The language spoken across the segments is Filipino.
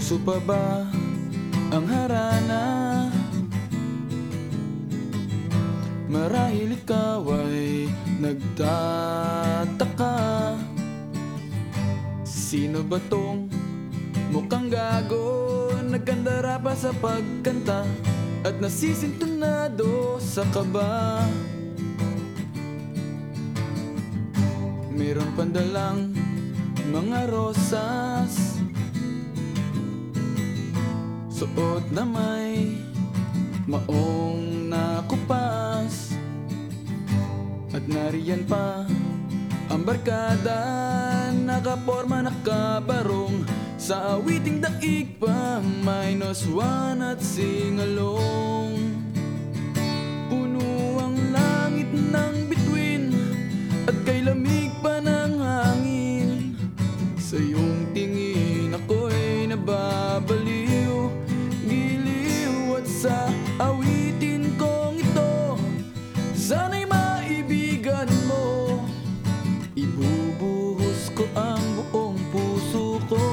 puso pa ba ang harana? Marahil ikaw ay nagtataka, sino ba tong mukhang gago, nagkandara pa sa pagkanta at nasisintunado sa kaba. Meron pandalang mga rosas, suot na may maong nakupas, at nariyan pa ang barkada, nakaporma nakabarong sa awiting daig pa -1 at singalong. Puno ang langit ng bituin at kay lamig pa ng hangin. Sa iyong tingin ako'y nababaliw, giliw, at sa awitin kong ito sana'y maibigan mo. Ibubuhos ko ang buong puso ko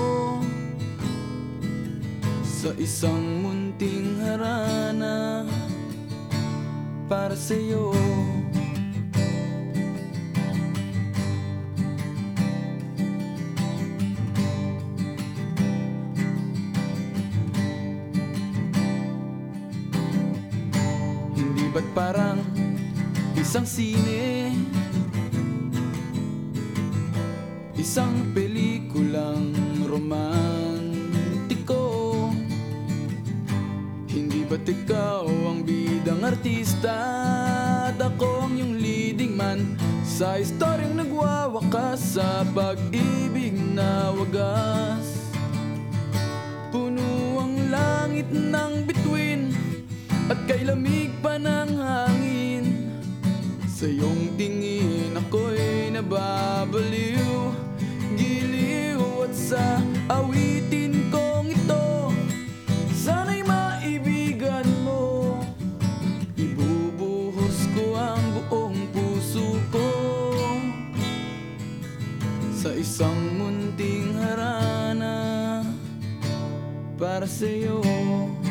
sa isang munting harana para sa'yo. Hindi ba't parang isang sine, isang pelikulang romantiko? Hindi ba't ikaw ang bidang artista at ako ang iyong leading man sa istoryang nagwawakas sa pag-ibig na wagas? Puno ang langit ng bituin at kay lamig pa ng hangin. Sa iyong tingin ako'y nababaliw, giliw, at sa awitin kong ito sana'y maibigan mo. Ibubuhos ko ang buong puso ko sa isang munting harana para sa'yo.